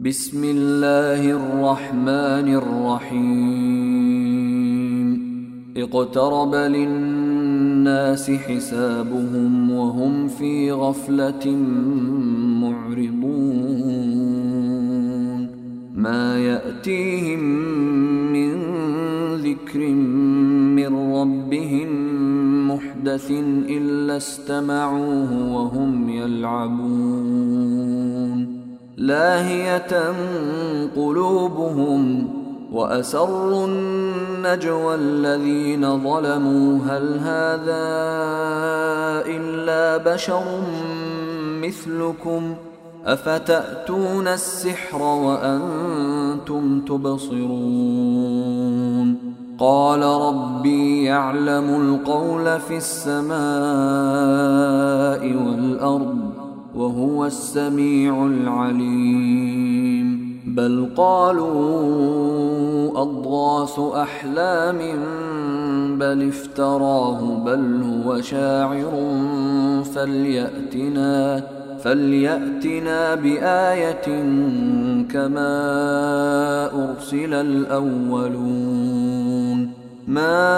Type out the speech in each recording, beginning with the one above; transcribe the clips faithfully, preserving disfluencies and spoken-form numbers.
بسم الله الرحمن الرحيم اقترب للناس حسابهم وهم في غفلة معرضون ما يأتيهم من ذكر من ربهم محدث إلا استمعوه وهم يلعبون لاهية قلوبهم وأسروا النجوى الذين ظلموا هل هذا إلا بشر مثلكم أفتأتون السحر وأنتم تبصرون قال ربي يعلم القول في السماء والأرض وهو السميع العليم بل قالوا أضغاث أحلام بل افتراه بل هو شاعر فليأتنا فليأتنا بآية كما أرسل الأولون ما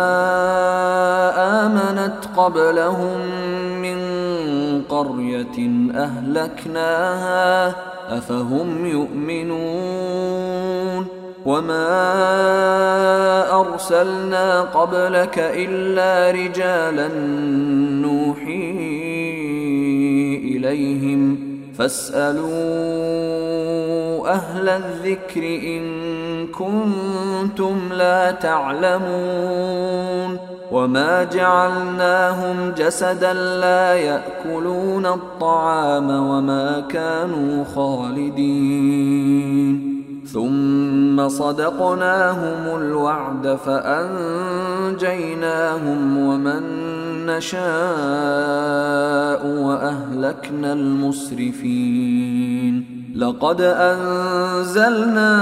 آمنت قبلهم من قرية أهلكناها أفهم يؤمنون وما أرسلنا قبلك إلا رجالا نوحي إليهم فاسألوا أهل الذكر إن كنتم لا تعلمون وما جعلناهم جسدا لا يأكلون الطعام وما كانوا خالدين ثم صدقناهم الوعد فأنجيناهم ومن نشاء وأهلكنا المسرفين لقد أنزلنا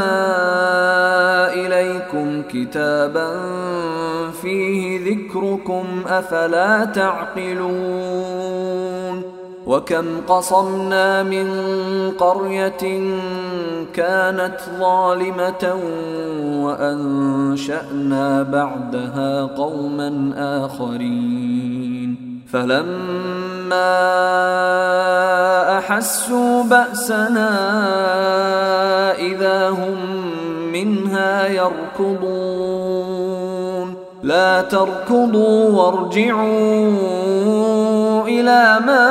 إليكم كتابا فيه ذكركم أفلا تعقلون وكم قصمنا من قرية كانت ظالمة وأنشأنا بعدها قوما آخرين فلما أحسوا بأسنا إذا هم منها يركضون لا تركضوا وارجعوا إلى ما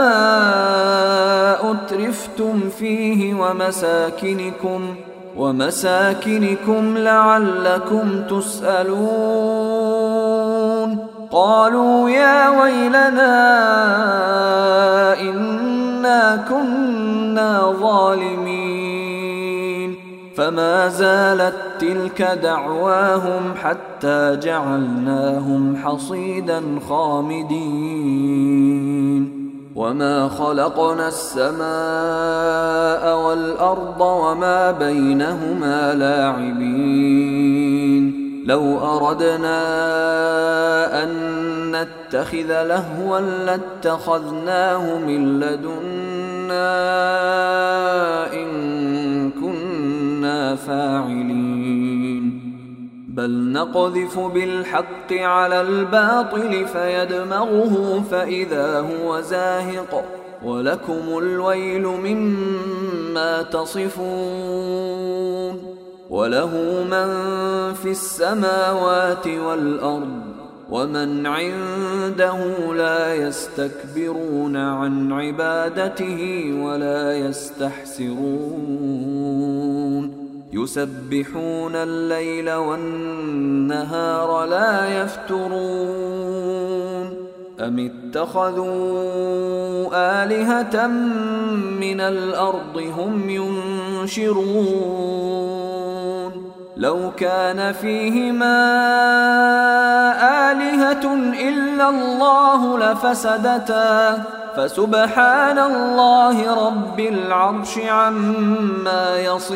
أترفتم فيه ومساكنكم ومساكنكم لعلكم تسألون قالوا يا ويلنا إنا كنا ظالمين فما زالت تلك دعواهم حتى جعلناهم حصيدا خامدين وما خلقنا السماء والأرض وما بينهما لاعبين لو أردنا أن نتخذ لهوا لاتخذناه من لدنا إن كنا فاعلين بل نقذف بالحق على الباطل فيدمغه فإذا هو زاهق ولكم الويل مما تصفون وله من في السماوات والأرض ومن عنده لا يستكبرون عن عبادته ولا يستحسرون يسبحون الليل والنهار لا يفترون أم اتخذوا آلهة من الأرض هم ينشرون لو كان فيهما آلهة إلا الله لفسدتا فسبحان الله رب العرش عما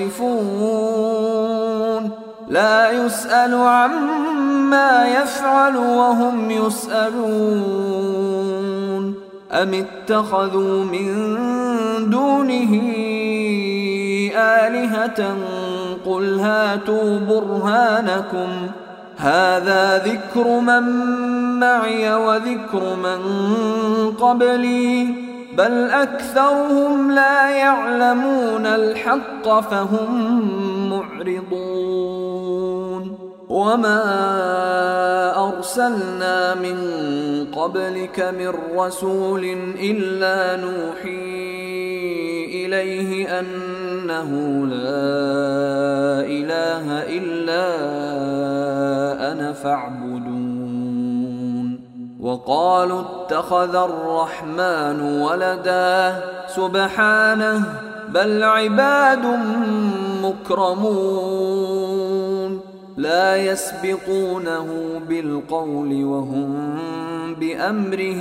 يصفون لا يسأل عما يفعل وهم يسألون أم اتخذوا من دونه آلهة قل هاتوا برهانكم هذا ذكر من معي وذكر من قبلي بل أكثرهم لا يعلمون الحق فهم معرضون وما أرسلنا من قبلك من رسول إلا نوحي إليه أنه لا إله إلا أنا فاعبدون وقالوا اتخذ الرحمن ولدا سبحانه بل عباد مكرمون لا يسبقونه بالقول وهم بأمره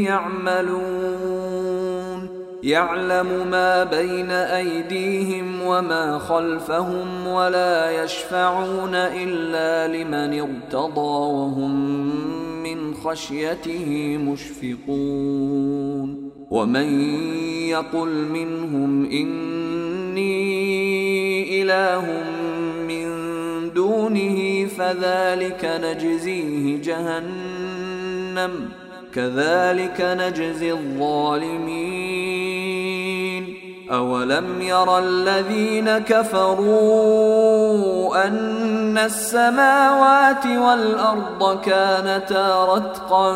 يعملون يعلم ما بين أيديهم وما خلفهم ولا يشفعون إلا لمن ارتضى وهم من خشيته مشفقون ومن يقل منهم إني إله من دونه فذلك نجزيه جهنم كذلك نجزي الظالمين أولم ير الذين كفروا أن السماوات والأرض كانتا رتقا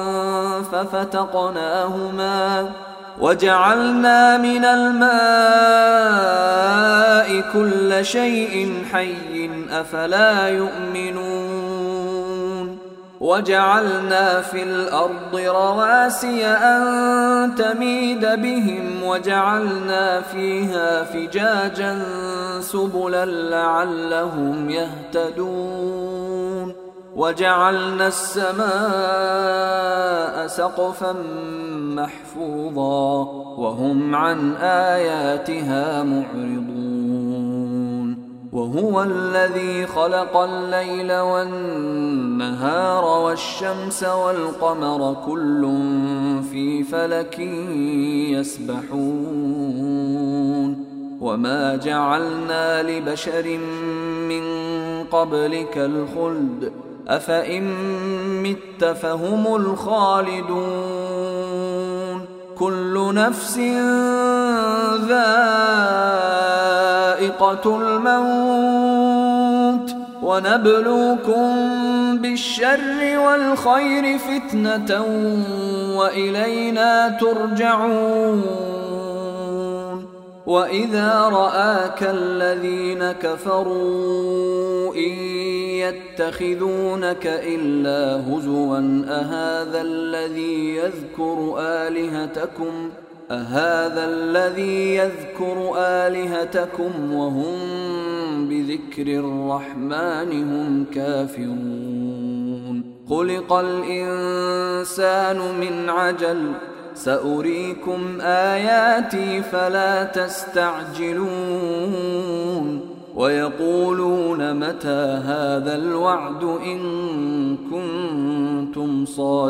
ففتقناهما وجعلنا من الماء كل شيء حي أفلا يؤمنون وجعلنا في الأرض رواسي أن تميد بهم وجعلنا فيها فجاجا سبلا لعلهم يهتدون وجعلنا السماء سقفا محفوظا وهم عن آياتها معرضون وهو الذي خلق الليل والنهار والشمس والقمر كل في فلك يسبحون وما جعلنا لبشر من قبلك الخلد أفإن مت فهم الخالدون كل نفس ذائقة الموت ونبلوكم بالشر والخير فتنة وإلينا ترجعون وإذا رآك الذين كفروا إن يتخذونك إلا هزوا أهذا الذي يذكر آلهتكم أهذا الذي يذكر آلهتكم وهم بذكر الرحمن هم كافرون خلق الإنسان من عجل سأريكم آياتي فلا تستعجلون ويقولون متى هذا الوعد إن كنتم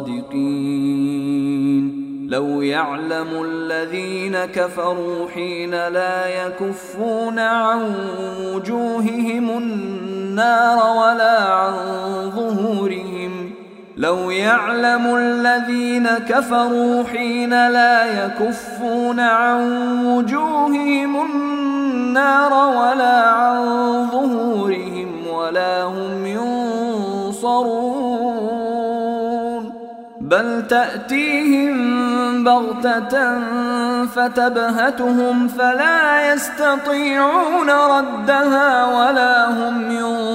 صادقين لو يعلم الذين كفروا حين لا يكفون عن وجوههم النار ولا عن ظهورهم لو يعلم الذين كفروا حين لا يكفون عن وجوههم النار ولا عن ظهورهم ولا هم ينصرون بل تأتيهم بغتة فتبهتهم فلا يستطيعون ردها ولا هم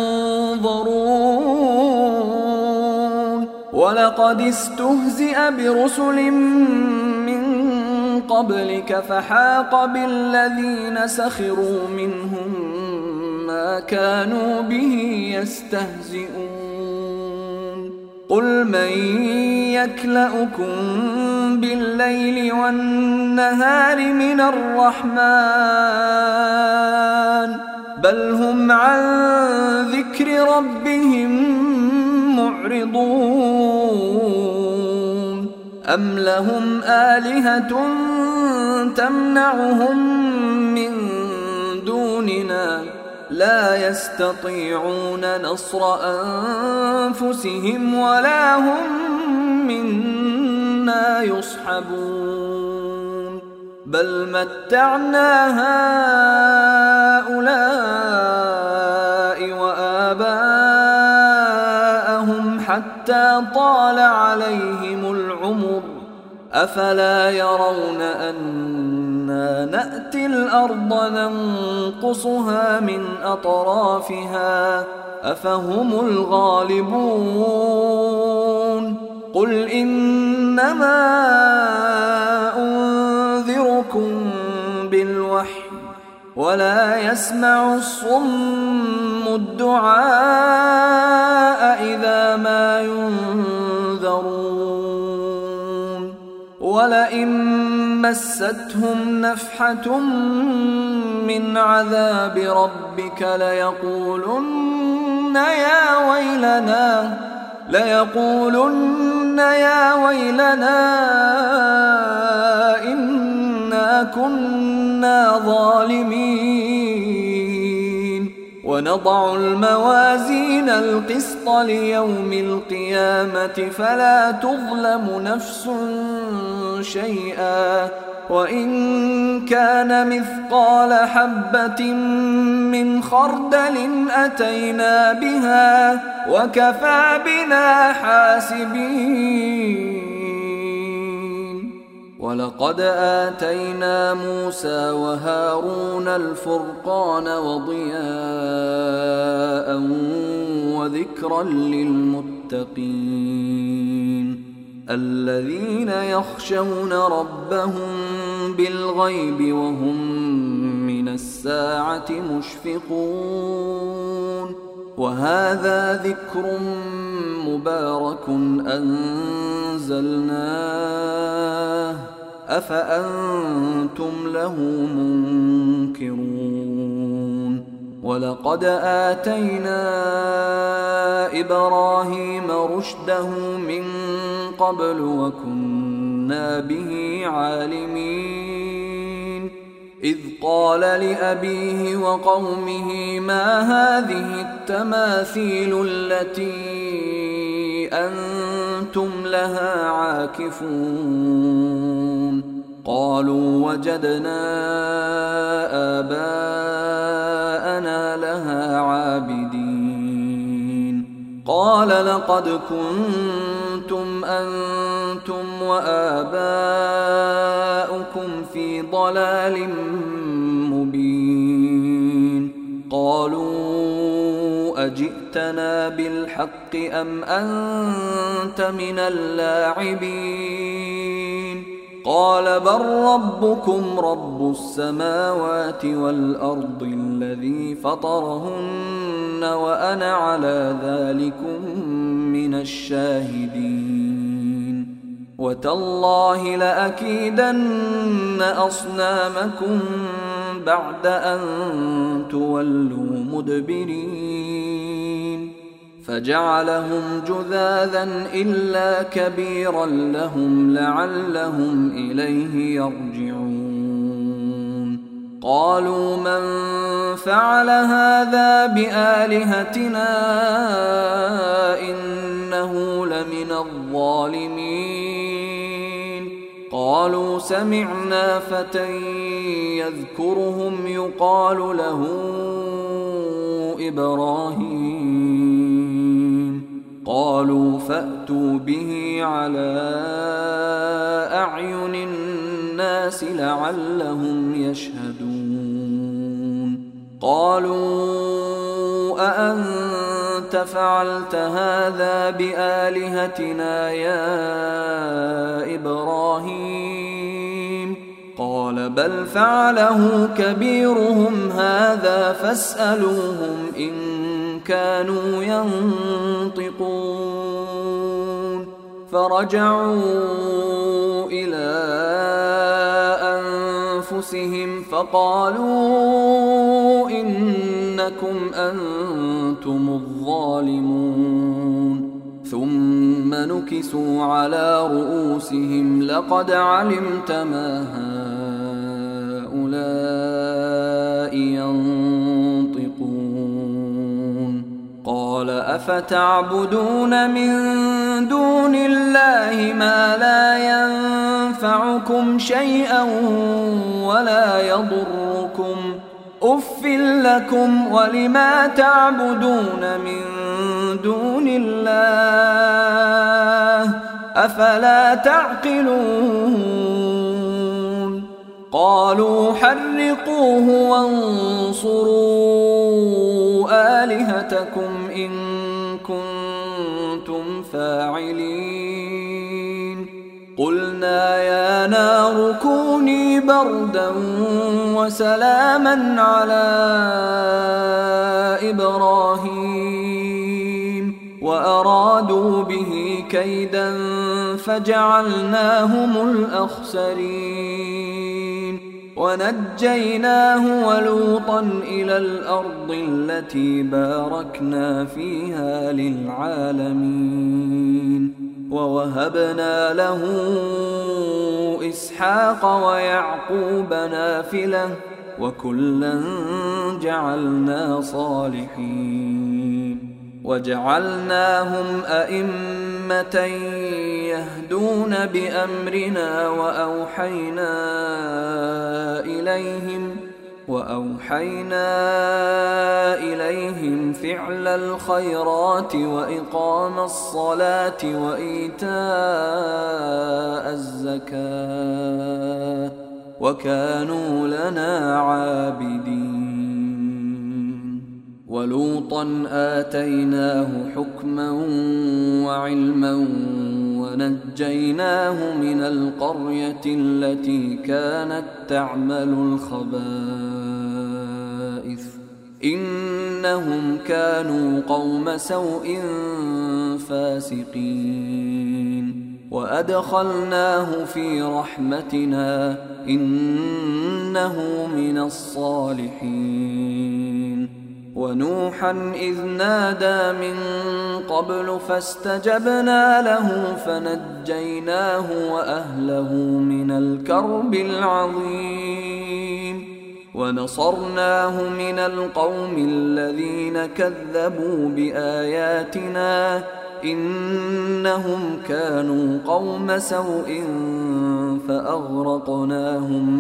ينظرون ولقد استهزئ برسل من قبلك فحاق بالذين سخروا منهم ما كانوا به يستهزئون قل من يكلؤكم بالليل والنهار من الرحمن بل هم عن ذكر ربهم معرضون أم لهم آلهة تمنعهم من دون دوننا لا يستطيعون نصر أنفسهم ولا هم منا يصحبون بل متعنا هؤلاء وآباءهم حتى طال عليهم العمر أفلا يرون أنا نأتي الأرض ننقصها من أطرافها أفهم الغالبون قل إنما أنذركم بالوحي ولا يسمع الصم الدعاء إذا ما ينذرون ولئن مستهم نفحة من عذاب ربك ليقولن يا ويلنا ليقولن يا ويلنا إنا كنا ظالمين ونضع الموازين القسط ليوم القيامة فلا تظلم نفس شيئا وإن كان مثقال حبة من خردل أتينا بها وكفى بنا حاسبين ولقد آتينا موسى وهارون الفرقان وضياء وذكرا للمتقين الذين يخشون ربهم بالغيب وهم من الساعة مشفقون وهذا ذكر مبارك أنزلناه أفأنتم له منكرون ولقد آتينا إبراهيم رشده من قبل وكنا به عالمين إذ قال لأبيه وقومه ما هذه التماثيل التي أنتم لها عاكفون قالوا وجدنا آباءنا لها عابدين قال لقد كنتم أنتم وآباؤكم في ضلال مبين قالوا أجئتنا بالحق أم أنت من اللاعبين قال بل ربكم رب السماوات والأرض الذي فطرهن وأنا على ذلكم من الشاهدين وتالله لأكيدن أصنامكم بعد أن تولوا مدبرين فجعلهم جذاذا إلا كبيرا لهم لعلهم إليه يرجعون قالوا من فعل هذا بآلهتنا إنه لمن الظالمين قالوا سمعنا فتى يذكرهم يقال له إبراهيم قالوا فأتوا به على أعين الناس لعلهم يشهدون قالوا أأنت فعلت هذا بآلهتنا يا إبراهيم قال بل فعله كبيرهم هذا فاسألوهم إن كانوا ينطقون فرجعوا إلى أنفسهم فقالوا إنكم أنتم الظالمون ثم نكسوا على رؤوسهم لقد علمت ما هؤلاء ينطقون أفتعبدون من دون الله ما لا ينفعكم شيئا ولا يضركم أف لكم ولما تعبدون من دون الله أفلا تعقلون قالوا حرقوه وانصروا آلهتكم إن كنتم فاعلين قلنا يا نار كوني بردا وسلاما على إبراهيم وأرادوا به كيدا فجعلناهم الأخسرين ونجيناه ولوطا إلى الأرض التي باركنا فيها للعالمين ووهبنا له إسحاق ويعقوب نافلة وكلا جعلنا صالحين وجعلناهم أئمة يهدون بأمرنا وأوحينا إليهم وأوحينا إليهم فعل الخيرات وإقام الصلاة وإيتاء الزكاة وكانوا لنا عابدين ولوطا آتيناه حكما وعلما ونجيناه من القرية التي كانت تعمل الخبائث إنهم كانوا قوم سوء فاسقين وأدخلناه في رحمتنا إنه من الصالحين ونوحا إذ نادى من قبل فاستجبنا له فنجيناه وأهله من الكرب العظيم ونصرناه من القوم الذين كذبوا بآياتنا إنهم كانوا قوم سوء فأغرقناهم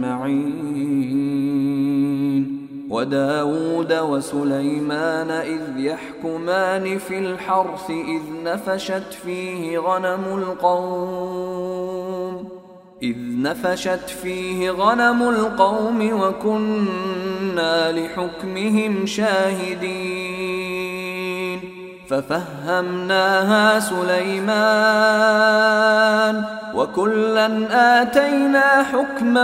أجمعين وداود وسليمان إذ يحكمان في الحرث إذ نفشت فيه غنم القوم إذ نفشت فيه غنم القوم وكنا لحكمهم شاهدين ففهمناها سليمان وكلا آتينا حكما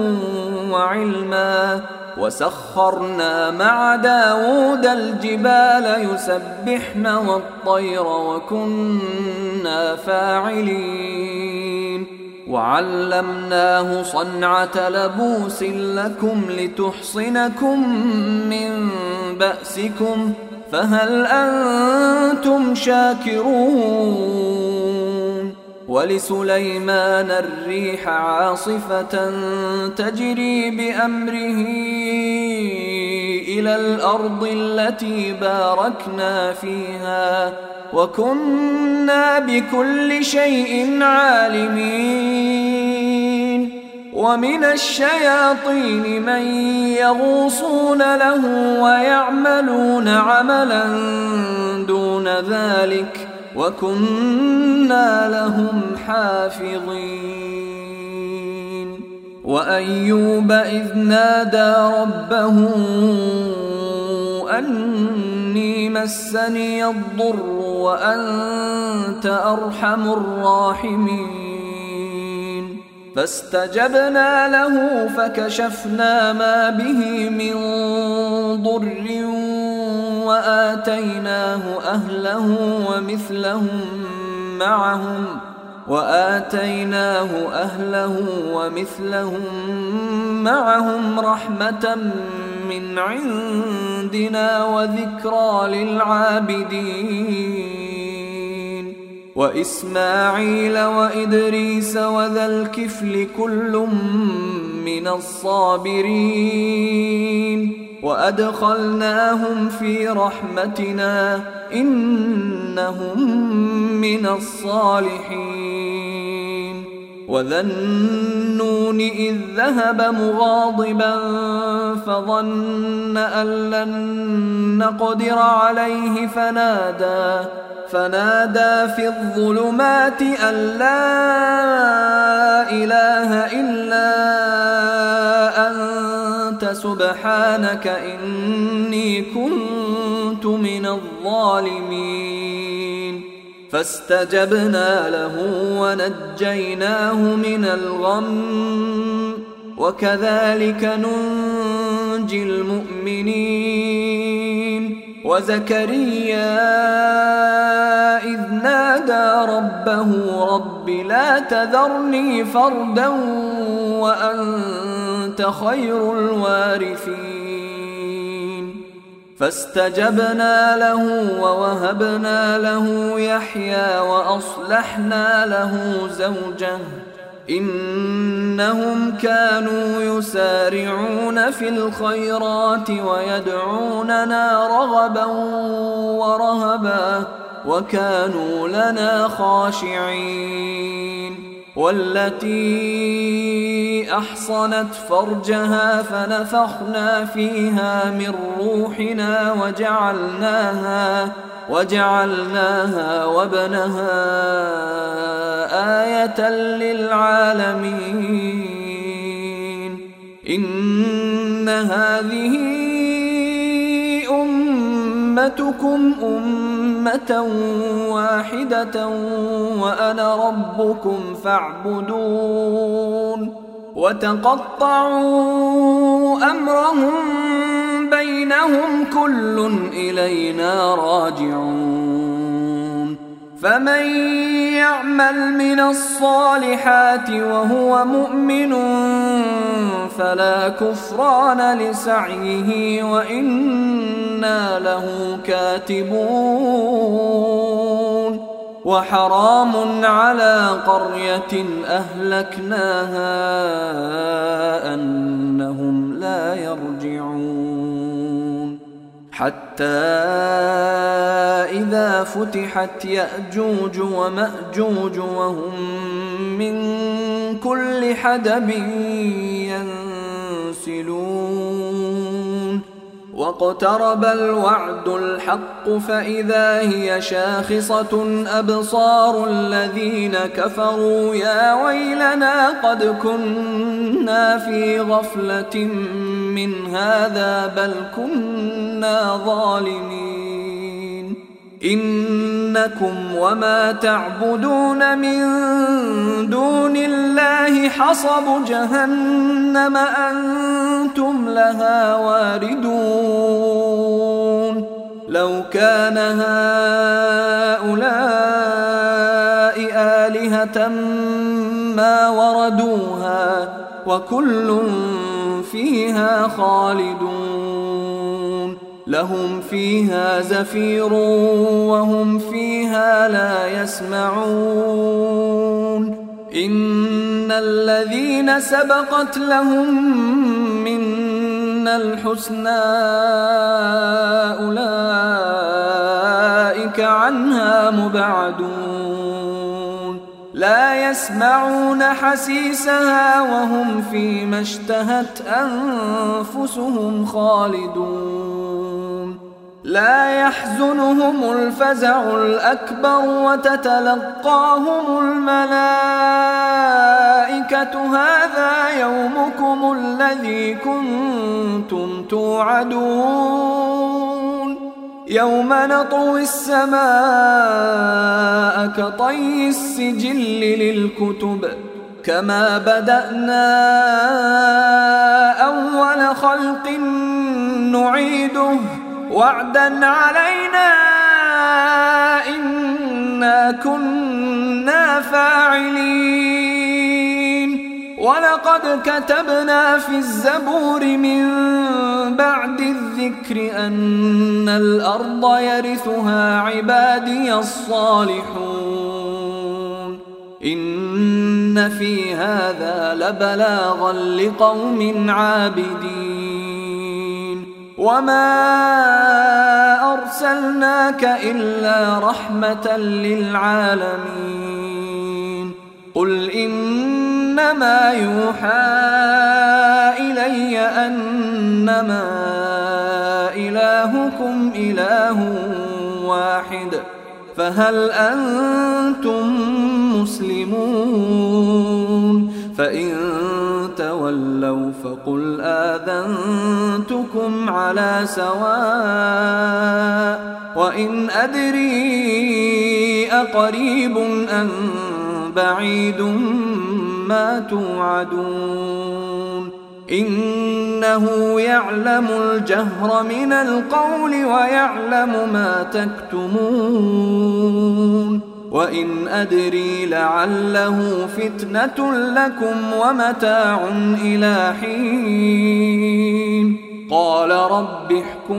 وعلما وسخرنا مع داود الجبال يسبحن والطير وكنا فاعلين وعلمناه صنعة لبوس لكم لتحصنكم من بأسكم فهل أنتم شاكرون ولسليمان الريح عاصفة تجري بأمره إلى الأرض التي باركنا فيها وكنا بكل شيء عالمين ومن الشياطين من يغوصون له ويعملون عملا دون ذلك وكنا لهم حافظين وأيوب إذ نادى ربه أني مسني الضر وأنت أرحم الراحمين فاستجبنا له فكشفنا ما به من ضر وآتيناه أهله ومثلهم معهم وآتيناه أهله ومثلهم معهم رحمة من عندنا وذكرى للعابدين وإسماعيل وإدريس وذا الكفل كل من الصابرين وأدخلناهم في رحمتنا إنهم من الصالحين. وذا النون إذ ذهب مغاضبا فظن أن لن نقدر عليه فنادى فنادى في الظلمات أن لا إله إلا أنت سبحانك إني كنت من الظالمين. فاستجبنا له ونجيناه من الغم وكذلك ننجي المؤمنين. وزكريا إذ نادى ربه رب لا تذرني فردا وأنت خير الوارثين. فاستجبنا له ووهبنا له يحيى وأصلحنا له زوجه إنهم كانوا يسارعون في الخيرات ويدعوننا رغبا ورهبا وكانوا لنا خاشعين. والتي أحصنت فرجها فنفخنا فيها من روحنا وجعلناها وجعلناها وابنها آية للعالمين. إن هذه أمتكم أمة واحدة وأنا ربكم فاعبدون. وتقطعوا أمرهم بينهم كل إلينا راجعون. فمن يعمل من الصالحات وهو مؤمن فلا كفران لسعيه وإنا له كاتبون. وحرام على قرية أهلكناها أنهم لا يرجعون. حتى إذا فتحت يأجوج ومأجوج وهم من كل حدب ينسلون. واقترب الوعد الحق فإذا هي شاخصة أبصار الذين كفروا يا ويلنا قد كنا في غفلة من هذا بل كنا ظالمين. إنكم وما تعبدون من دون الله حصب جهنم أنتم لها واردون. لو كان هؤلاء آلهة ما وردوها وكل فيها خالدون. لهم فيها زفير وهم فيها لا يسمعون. إن الذين سبقت لهم منا الحسنى أولئك عنها مبعدون. لا يسمعون حسيسها وهم فيما اشتهت أنفسهم خالدون. لا يحزنهم الفزع الأكبر وتتلقاهم الملائكة هذا يومكم الذي كنتم توعدون. يوم نطوي السماء كطي السجل للكتب كما بدأنا أول خلق نعيده وعدا علينا إنا كنا فاعلين. ولقد كتبنا في الزبور من بعد الذكر أن الأرض يرثها عبادي الصالحون. إن في هذا لبلاغا لقوم عابدين. وما أرسلناك إلا رحمة للعالمين قل إنما يوحى إلي أنما إلهكم إله واحد فهل أنتم مسلمون فإن تولوا فقل آذنتكم على سواء وإن أدري أقريب أم بعيد ما توعدون إنه يعلم الجهر من القول ويعلم ما تكتمون وإن أدري لعله فتنة لكم ومتاع إلى حين قال رب احكم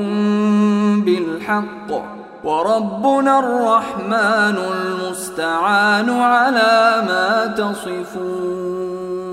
بالحق وربنا الرحمن المستعان على ما تصفون.